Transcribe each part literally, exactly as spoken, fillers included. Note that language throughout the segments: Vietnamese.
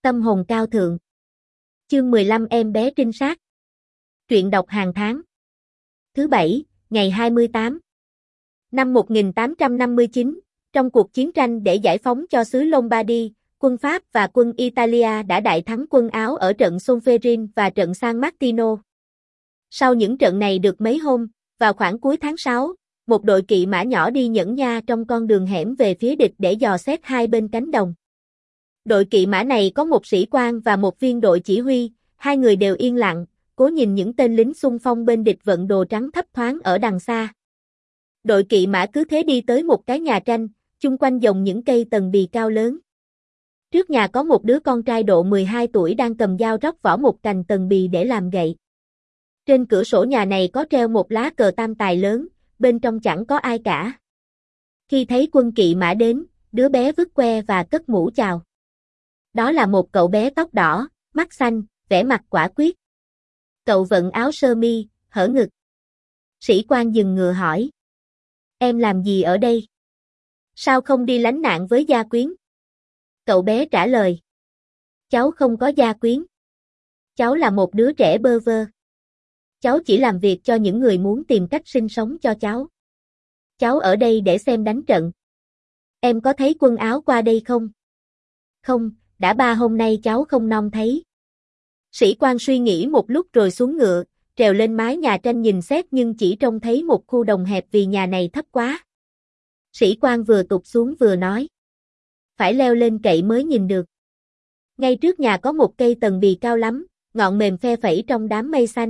Tâm hồn cao thượng. Chương mười lăm Em bé trinh sát. Truyện đọc hàng tháng. Thứ bảy, ngày hai mươi tám. Năm một nghìn tám trăm năm mươi chín, trong cuộc chiến tranh để giải phóng cho xứ Lombardy, quân Pháp và quân Italia đã đại thắng quân Áo ở trận Solferino và trận San Martino. Sau những trận này được mấy hôm, vào khoảng cuối tháng sáu, một đội kỵ mã nhỏ đi nhẫn nha trong con đường hẻm về phía địch để dò xét hai bên cánh đồng. Đội kỵ mã này có một sĩ quan và một viên đội chỉ huy, hai người đều yên lặng, cố nhìn những tên lính xung phong bên địch vận đồ trắng thấp thoáng ở đằng xa. Đội kỵ mã cứ thế đi tới một cái nhà tranh, chung quanh dòng những cây tần bì cao lớn. Trước nhà có một đứa con trai độ mười hai tuổi đang cầm dao róc vỏ một cành tần bì để làm gậy. Trên cửa sổ nhà này có treo một lá cờ tam tài lớn, bên trong chẳng có ai cả. Khi thấy quân kỵ mã đến, đứa bé vứt que và cất mũ chào. Đó là một cậu bé tóc đỏ, mắt xanh, vẻ mặt quả quyết. Cậu vận áo sơ mi, hở ngực. Sĩ quan dừng ngựa hỏi. Em làm gì ở đây? Sao không đi lánh nạn với gia quyến? Cậu bé trả lời. Cháu không có gia quyến. Cháu là một đứa trẻ bơ vơ. Cháu chỉ làm việc cho những người muốn tìm cách sinh sống cho cháu. Cháu ở đây để xem đánh trận. Em có thấy quân Áo qua đây không? Không, đã ba hôm nay cháu không nom thấy. Sĩ quan suy nghĩ một lúc rồi xuống ngựa, trèo lên mái nhà tranh nhìn xét nhưng chỉ trông thấy một khu đồng hẹp vì nhà này thấp quá. Sĩ quan vừa tụt xuống vừa nói. Phải leo lên cậy mới nhìn được. Ngay trước nhà có một cây tần bì cao lắm, ngọn mềm phe phẩy trong đám mây xanh.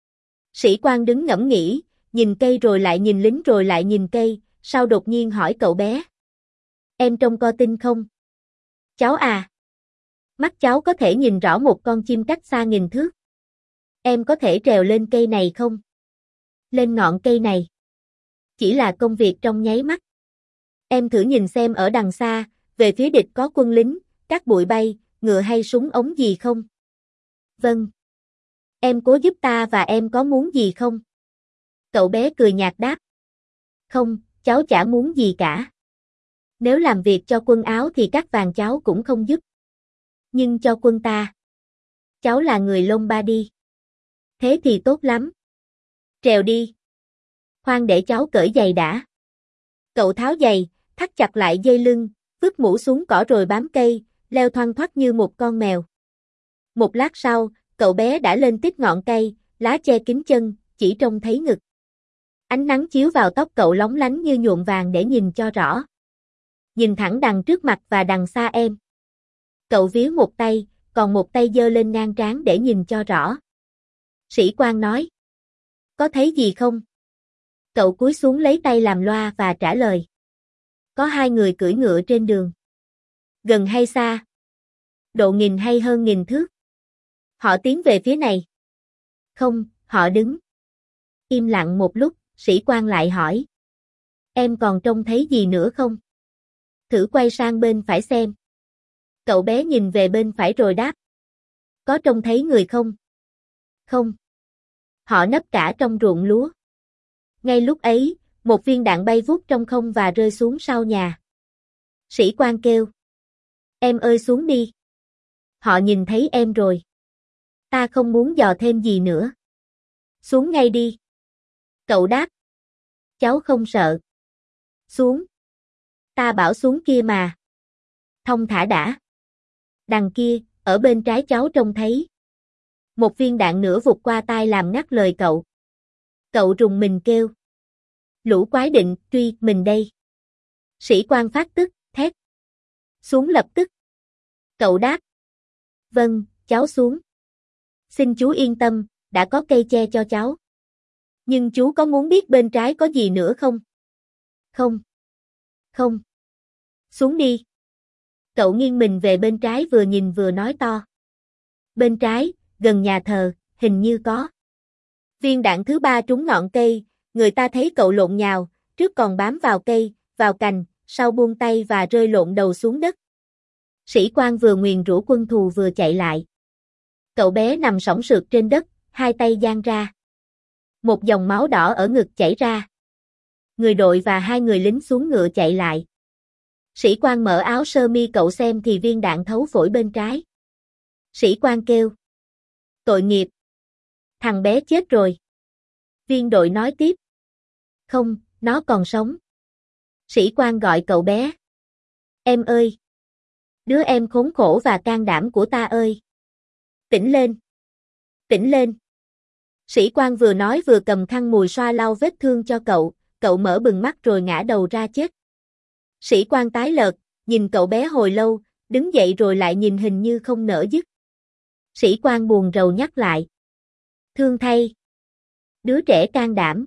Sĩ quan đứng ngẫm nghĩ, nhìn cây rồi lại nhìn lính rồi lại nhìn cây, sau đột nhiên hỏi cậu bé. Em trông co tinh không? Cháu à? Mắt cháu có thể nhìn rõ một con chim cách xa nghìn thước. Em có thể trèo lên cây này không? Lên ngọn cây này. Chỉ là công việc trong nháy mắt. Em thử nhìn xem ở đằng xa, về phía địch có quân lính, các bụi bay, ngựa hay súng ống gì không? Vâng. Em cố giúp ta và em có muốn gì không? Cậu bé cười nhạt đáp. Không, cháu chả muốn gì cả. Nếu làm việc cho quân Áo thì các vàng cháu cũng không giúp. Nhưng cho quân ta. Cháu là người Lombardy. Thế thì tốt lắm. Trèo đi. Khoan để cháu cởi giày đã. Cậu tháo giày, thắt chặt lại dây lưng, vứt mũ xuống cỏ rồi bám cây, leo thoăn thoắt như một con mèo. Một lát sau, cậu bé đã lên tít ngọn cây, lá che kín chân, chỉ trông thấy ngực. Ánh nắng chiếu vào tóc cậu lóng lánh như nhuộm vàng để nhìn cho rõ. Nhìn thẳng đằng trước mặt và đằng xa em. Cậu víu một tay, còn một tay giơ lên ngang trán để nhìn cho rõ. Sĩ quan nói. Có thấy gì không? Cậu cúi xuống lấy tay làm loa và trả lời. Có hai người cưỡi ngựa trên đường. Gần hay xa? Độ nghìn hay hơn nghìn thước? Họ tiến về phía này. Không, họ đứng. Im lặng một lúc, sĩ quan lại hỏi. Em còn trông thấy gì nữa không? Thử quay sang bên phải xem. Cậu bé nhìn về bên phải rồi đáp. Có trông thấy người không? Không. Họ nấp cả trong ruộng lúa. Ngay lúc ấy, một viên đạn bay vút trong không và rơi xuống sau nhà. Sĩ quan kêu. Em ơi xuống đi. Họ nhìn thấy em rồi. Ta không muốn dò thêm gì nữa. Xuống ngay đi. Cậu đáp. Cháu không sợ. Xuống. Ta bảo xuống kia mà. Thông thả đã. Đằng kia, ở bên trái cháu trông thấy. Một viên đạn nữa vụt qua tai làm ngắt lời cậu. Cậu rùng mình kêu. Lũ quái định, truy, mình đây. Sĩ quan phát tức, thét. Xuống lập tức. Cậu đáp. Vâng, cháu xuống. Xin chú yên tâm, đã có cây che cho cháu. Nhưng chú có muốn biết bên trái có gì nữa không? Không. Không. Xuống đi. Cậu nghiêng mình về bên trái vừa nhìn vừa nói to. Bên trái, gần nhà thờ, hình như có. Viên đạn thứ ba trúng ngọn cây, người ta thấy cậu lộn nhào, trước còn bám vào cây, vào cành, sau buông tay và rơi lộn đầu xuống đất. Sĩ quan vừa nguyền rủa quân thù vừa chạy lại. Cậu bé nằm sõng sượt trên đất, hai tay dang ra. Một dòng máu đỏ ở ngực chảy ra. Người đội và hai người lính xuống ngựa chạy lại. Sĩ quan mở áo sơ mi cậu xem thì viên đạn thấu phổi bên trái. Sĩ quan kêu. Tội nghiệp. Thằng bé chết rồi. Viên đội nói tiếp. Không, nó còn sống. Sĩ quan gọi cậu bé. Em ơi! Đứa em khốn khổ và can đảm của ta ơi! Tỉnh lên! Tỉnh lên! Sĩ quan vừa nói vừa cầm khăn mùi xoa lau vết thương cho cậu, cậu mở bừng mắt rồi ngã đầu ra chết. Sĩ quan tái lợt, nhìn cậu bé hồi lâu, đứng dậy rồi lại nhìn hình như không nỡ dứt. Sĩ quan buồn rầu nhắc lại. Thương thay! Đứa trẻ can đảm.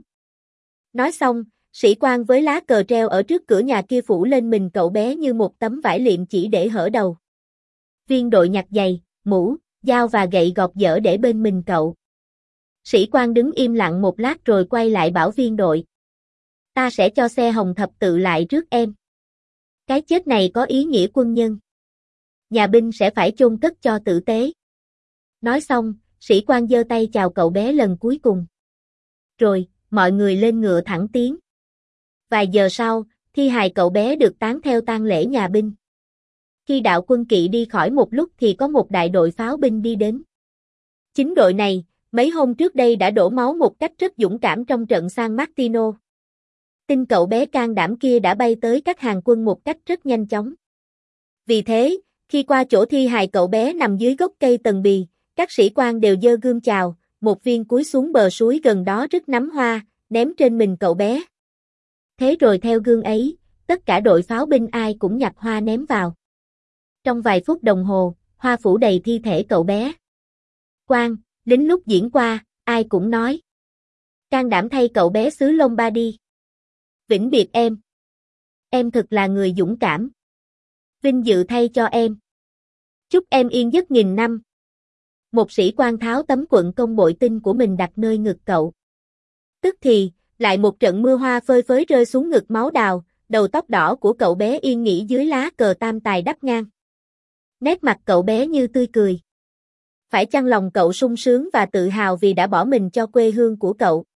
Nói xong, sĩ quan với lá cờ treo ở trước cửa nhà kia phủ lên mình cậu bé như một tấm vải liệm chỉ để hở đầu. Viên đội nhặt giày, mũ, dao và gậy gọt dở để bên mình cậu. Sĩ quan đứng im lặng một lát rồi quay lại bảo viên đội. Ta sẽ cho xe hồng thập tự lại rước em. Cái chết này có ý nghĩa quân nhân. Nhà binh sẽ phải chôn cất cho tử tế. Nói xong, sĩ quan giơ tay chào cậu bé lần cuối cùng. Rồi, mọi người lên ngựa thẳng tiến. Vài giờ sau, thi hài cậu bé được táng theo tang lễ nhà binh. Khi đạo quân kỵ đi khỏi một lúc thì có một đại đội pháo binh đi đến. Chính đội này, mấy hôm trước đây đã đổ máu một cách rất dũng cảm trong trận San Martino. Tin cậu bé can đảm kia đã bay tới các hàng quân một cách rất nhanh chóng. Vì thế, khi qua chỗ thi hài cậu bé nằm dưới gốc cây tần bì, các sĩ quan đều giơ gươm chào, một viên cúi xuống bờ suối gần đó rứt nắm hoa, ném trên mình cậu bé. Thế rồi theo gương ấy, tất cả đội pháo binh ai cũng nhặt hoa ném vào. Trong vài phút đồng hồ, hoa phủ đầy thi thể cậu bé. Quan, lính lúc diễn qua, ai cũng nói. Can đảm thay cậu bé xứ Lombardy. Vĩnh biệt em. Em thật là người dũng cảm. Vinh dự thay cho em. Chúc em yên giấc nghìn năm. Một sĩ quan tháo tấm quận công bội tinh của mình đặt nơi ngực cậu. Tức thì, lại một trận mưa hoa phơi phới rơi xuống ngực máu đào, đầu tóc đỏ của cậu bé yên nghỉ dưới lá cờ tam tài đắp ngang. Nét mặt cậu bé như tươi cười. Phải chăng lòng cậu sung sướng và tự hào vì đã bỏ mình cho quê hương của cậu?